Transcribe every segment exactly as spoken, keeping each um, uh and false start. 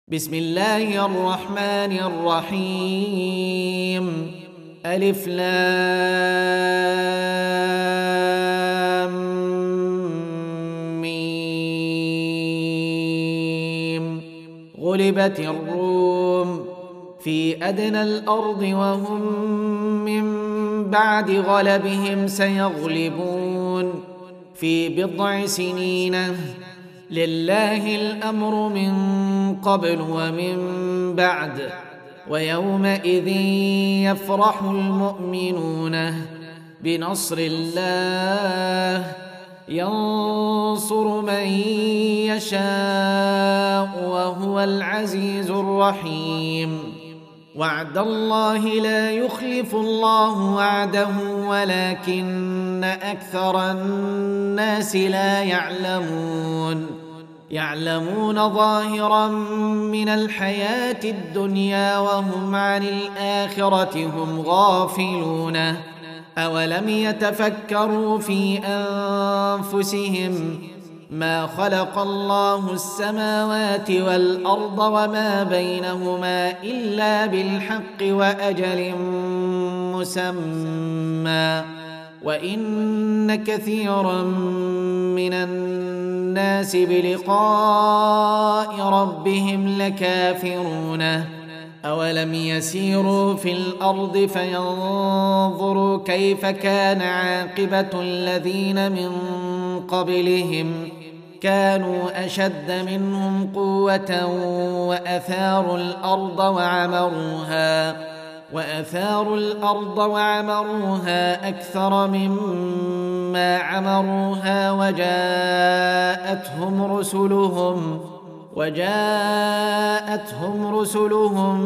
بسم الله الرحمن الرحيم ألف لام ميم غلبت الروم في أدنى الأرض وهم من بعد غلبهم سيغلبون في بضع سنين لله الأمر من قبل ومن بعد ويومئذ يفرح المؤمنون بنصر الله ينصر من يشاء وهو العزيز الرحيم وعد الله لا يخلف الله وعده ولكن أكثر الناس لا يعلمون يعلمون ظاهرا من الحياة الدنيا وهم عن الآخرة هم غافلون أولم يتفكروا في أنفسهم ما خلق الله السماوات والأرض وما بينهما إلا بالحق وأجل مسمى وإن كثيرا من الناس بلقاء ربهم لكافرون أولم يسيروا في الأرض فينظروا كيف كان عاقبة الذين من قبلهم كانوا أشد منهم قوة وأثاروا الأرض وعمروها وأثاروا الأرض وعمروها أكثر مما عمروها وجاءتهم رسلهم وجاءتهم رسلهم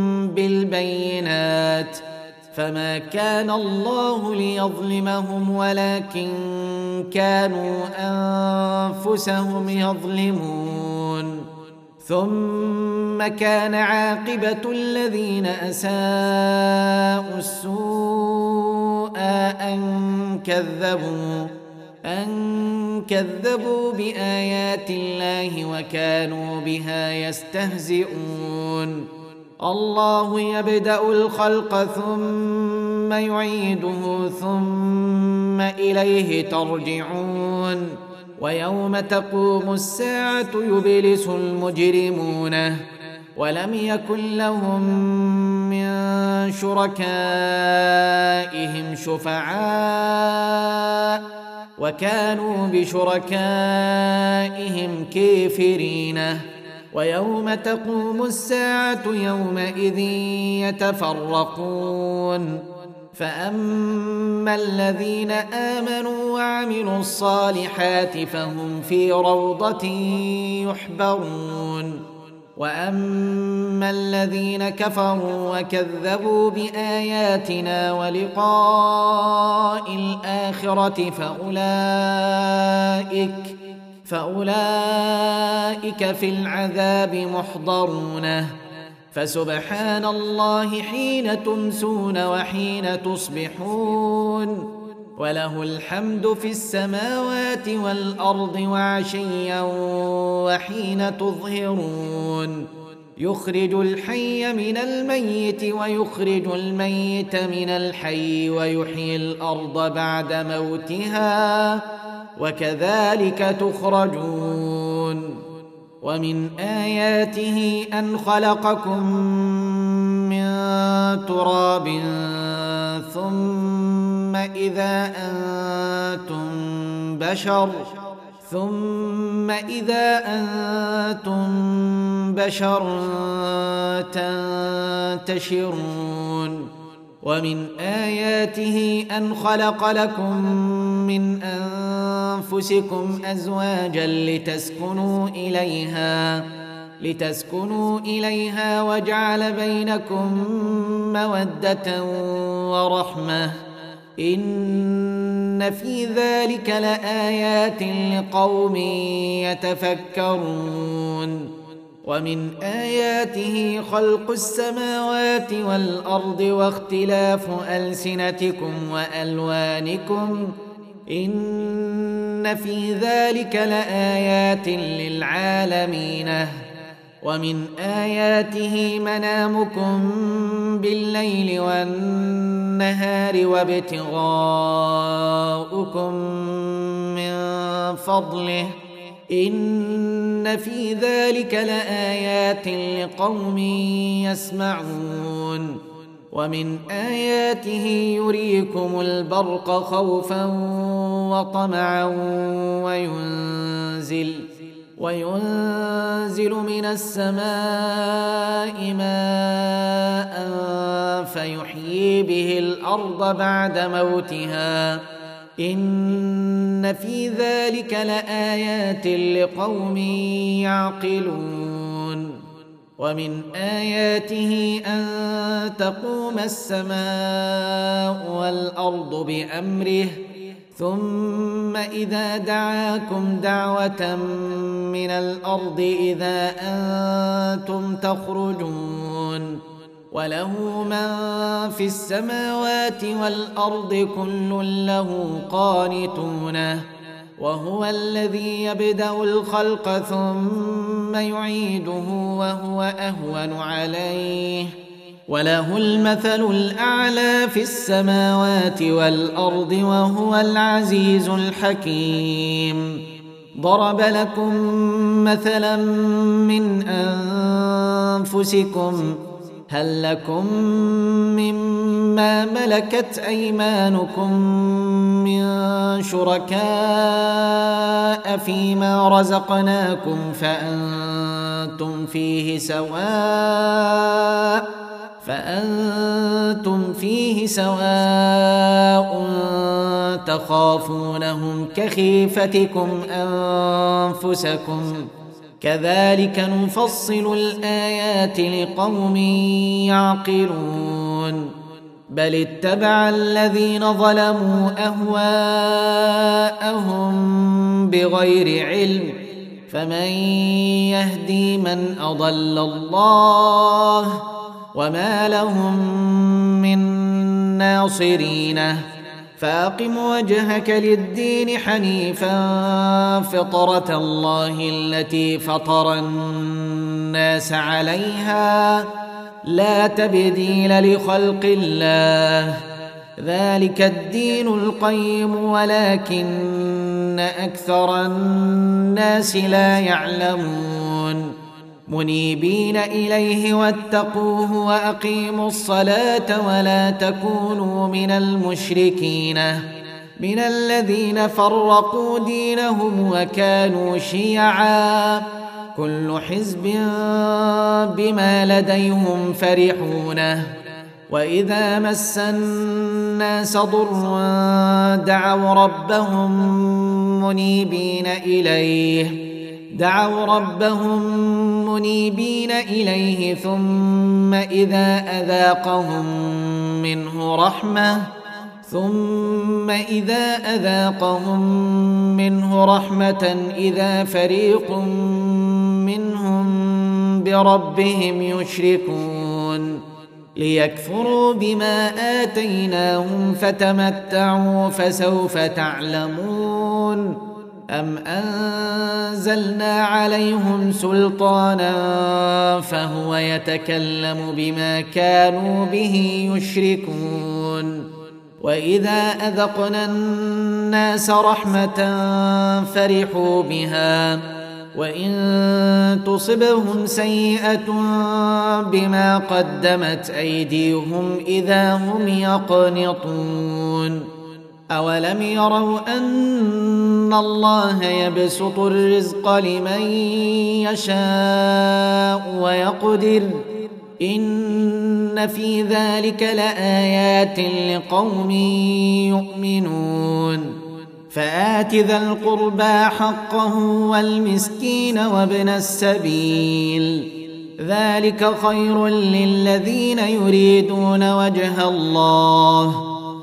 بالبينات فما كان الله ليظلمهم ولكن كانوا أنفسهم يظلمون ثم كان عاقبة الذين أساءوا السوء أن كذبوا أن كذبوا بآيات الله وكانوا بها يستهزئون الله يبدأ الخلق ثم يعيده ثم إليه ترجعون ويوم تقوم الساعة يبلس المجرمون ولم يكن لهم من شركائهم شفعاء وكانوا بشركائهم كافرين ويوم تقوم الساعة يومئذ يتفرقون فأما الذين آمنوا وعملوا الصالحات فهم في روضة يحبرون وأما الذين كفروا وكذبوا بآياتنا ولقاء الآخرة فأولئك فأولئك في العذاب محضرون فسبحان الله حين تمسون وحين تصبحون وله الحمد في السماوات والأرض وعشيا وحين تظهرون يخرج الحي من الميت ويخرج الميت من الحي ويحيي الأرض بعد موتها وكذلك تخرجون ومن آياته أن خلقكم من تراب ثم إذا أنتم بشر ثم إذا أنتم بشر تنتشرون ومن آياته أن خلق لكم من أنفسكم أزواجا لتسكنوا إليها لتسكنوا إليها وجعل بينكم مودة ورحمة إن في ذلك لآيات لقوم يتفكرون ومن آياته خلق السماوات والأرض واختلاف ألسنتكم وألوانكم إن في ذلك لآيات للعالمين ومن آياته منامكم بالليل والنهار وابتغاؤكم من فضله إن في ذلك لآيات لقوم يسمعون ومن آياته يريكم البرق خوفا وطمعا وينزل وينزل من السماء ماء فيحيي به الأرض بعد موتها إن في ذلك لآيات لقوم يعقلون ومن آياته أن تقوم السماء والأرض بأمره ثم إذا دعاكم دعوة من الأرض إذا أنتم تخرجون وله من في السماوات والأرض كل له قانتون وهو الذي يبدأ الخلق ثم يعيده وهو أهون عليه وله المثل الأعلى في السماوات والأرض وهو العزيز الحكيم ضرب لكم مثلا من أنفسكم هل لكم مما ملكت أيمانكم من شركاء فيما رزقناكم فأنتم فيه سواء فأنتم فيه سواء تخافونهم كخيفتكم أنفسكم كذلك نفصل الآيات لقوم يعقلون بل اتبع الذين ظلموا أهواءهم بغير علم فمن يهدي من أضل الله وما لهم من ناصرين فأقم وجهك للدين حنيفا فطرة الله التي فطر الناس عليها لا تبديل لخلق الله ذلك الدين القيم ولكن أكثر الناس لا يعلمون منيبين إليه واتقوه وأقيموا الصلاة ولا تكونوا من المشركين من الذين فرقوا دينهم وكانوا شيعا كل حزب بما لديهم فرحون وإذا مس الناس ضر دعوا ربهم منيبين إليه دعوا ربهم منيبين إليه ثم إذا أذاقهم منه رحمة ثم إذا أذاقهم منه رحمة إذا فريق منهم بربهم يشركون ليكفروا بما آتيناهم فتمتعوا فسوف تعلمون أم أنزلنا عليهم سلطانا فهو يتكلم بما كانوا به يشركون وإذا أذقنا الناس رحمة فرحوا بها وإن تصبهم سيئة بما قدمت أيديهم إذا هم يقنطون أولم يروا أن الله يبسط الرزق لمن يشاء ويقدر إن في ذلك لآيات لقوم يؤمنون فآت ذا القربى حقه والمسكين وابن السبيل ذلك خير للذين يريدون وجه الله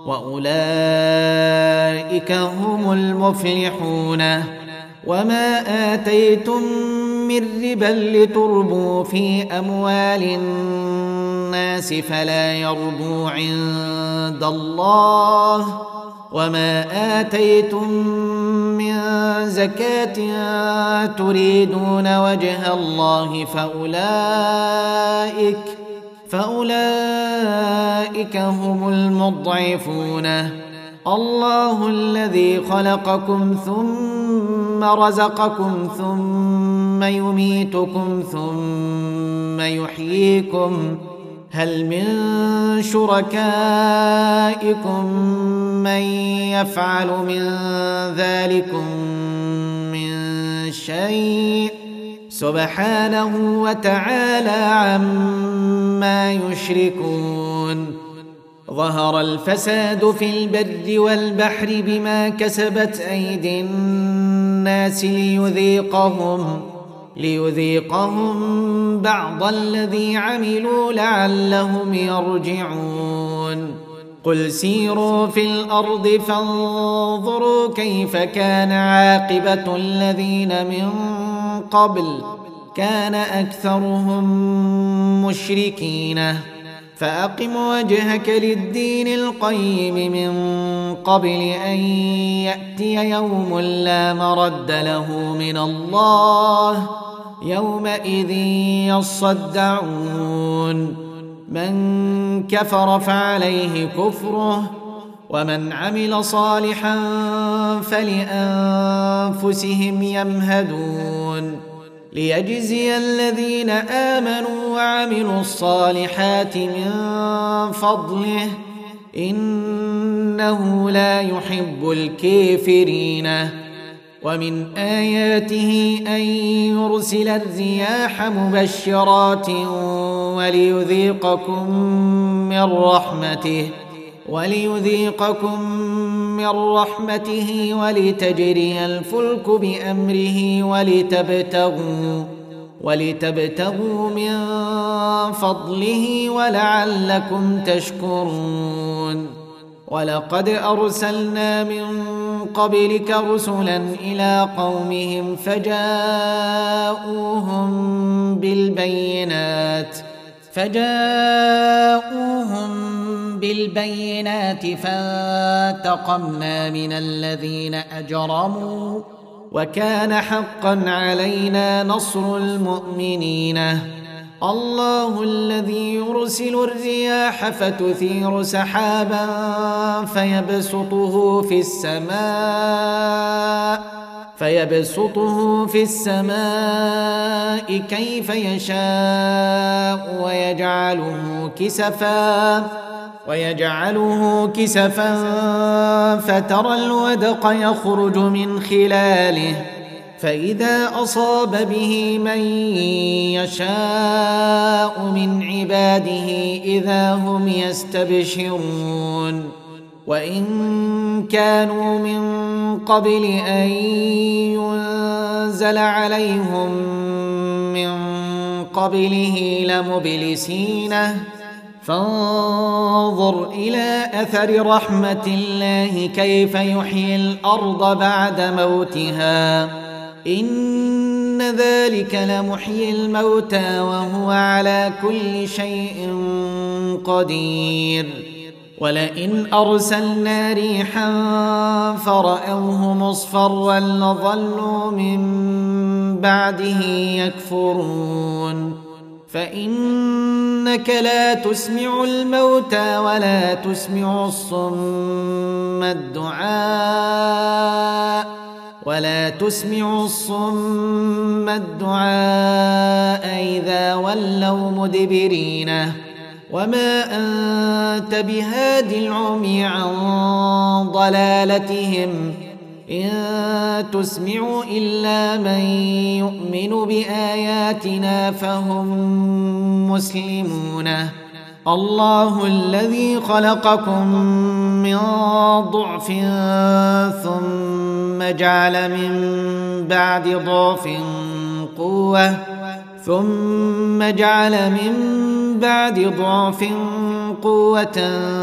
وأولئك هم المفلحون وما آتيتم من ربا لتربوا في أموال الناس فلا يربو عند الله وما آتيتم من زكاة تريدون وجه الله فأولئك فأولئك هم المضعفون. الله الذي خلقكم ثم رزقكم ثم يميتكم ثم يحييكم، هل من شركائكم من يفعل من ذلكم من شيء؟ سبحانه وتعالى عما يشركون. ظهر الفساد في البر والبحر بما كسبت أيدي الناس ليذيقهم ليذيقهم بعض الذي عملوا لعلهم يرجعون. قل سيروا في الأرض فانظروا كيف كان عاقبة الذين من قبل، كان أكثرهم مشركين. فأقم وجهك للدين القيم من قبل أن يأتي يوم لا مرد له من الله، يومئذ يصدعون. من كفر فعليه كفره، ومن عمل صالحا فلأنفسهم يمهدون، ليجزي الذين آمنوا وعملوا الصالحات من فضله، إنه لا يحب الكافرين. ومن آياته أن يرسل الرياح مبشرات وليذيقكم من رحمته وليذيقكم من رحمته ولتجري الفلك بأمره ولتبتغوا ولتبتغوا من فضله ولعلكم تشكرون. ولقد أرسلنا من قبلك رسلا إلى قومهم فجاءوهم بالبينات فجاءوهم بالبينات فانتقمنا من الذين أجرموا، وكان حقا علينا نصر المؤمنين. الله الذي يرسل الرياح فتثير سحابا فيبسطه في السماء فيبسطه في السماء كيف يشاء ويجعله كسفا ويجعله كسفا فترى الودق يخرج من خلاله، فإذا أصاب به من يشاء من عباده إذا هم يستبشرون. وإن كانوا من قبل أن ينزل عليهم من قبله لمبلسين، فانظر إلى أثر رحمة الله كيف يحيي الأرض بعد موتها، إن ذلك لمحيي الموتى وهو على كل شيء قدير. ولئن أرسلنا ريحا فرأوه مصفرا لظلوا من بعده يكفرون. فإنك لا تسمع الموتى ولا تسمع الصم الدعاء ولا تسمع الصم الدعاء إذا ولوا مدبرين. وما أنت بهاد العمي عن ضلالتهم، إن تسمع إلا من يؤمن بآياتنا فهم مسلمون. الله الذي خلقكم من ضعف ثم جعل من بعد ضعف قوة ثم جعل من بعد ضعف قوة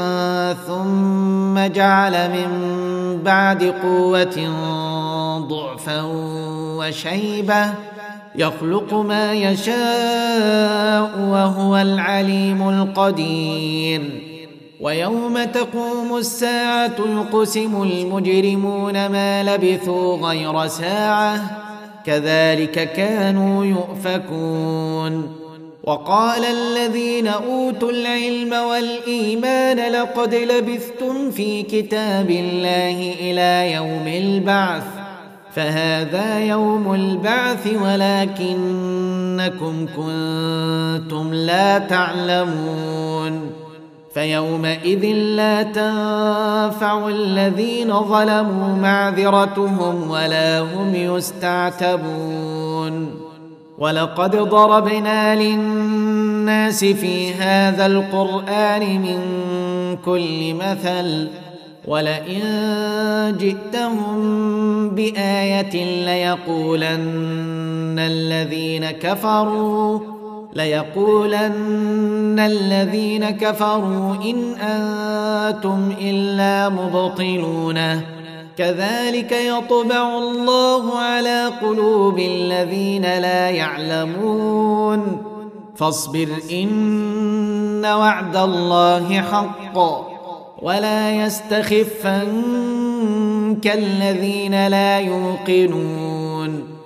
ثم جعل من بعد قوة ضعفا وشيبة، يخلق ما يشاء وهو العليم القدير. ويوم تقوم الساعة يقسم المجرمون ما لبثوا غير ساعة كذلك كانوا يؤفكون. وقال الذين أوتوا العلم والإيمان لقد لبثتم في كتاب الله إلى يوم البعث فهذا يوم البعث ولكنكم كنتم لا تعلمون. فيومئذ لا تنفع الذين ظلموا معذرتهم ولا هم يستعتبون. ولقد ضربنا للناس في هذا القرآن من كل مثل ولئن جئتهم بآية ليقولن الذين كفروا ليقولن الذين كفروا إن أنتم إلا مبطلون كذلك يطبع الله على قلوب الذين لا يعلمون. فاصبر إن وعد الله حق ولا يستخفنك الذين لا يوقنون.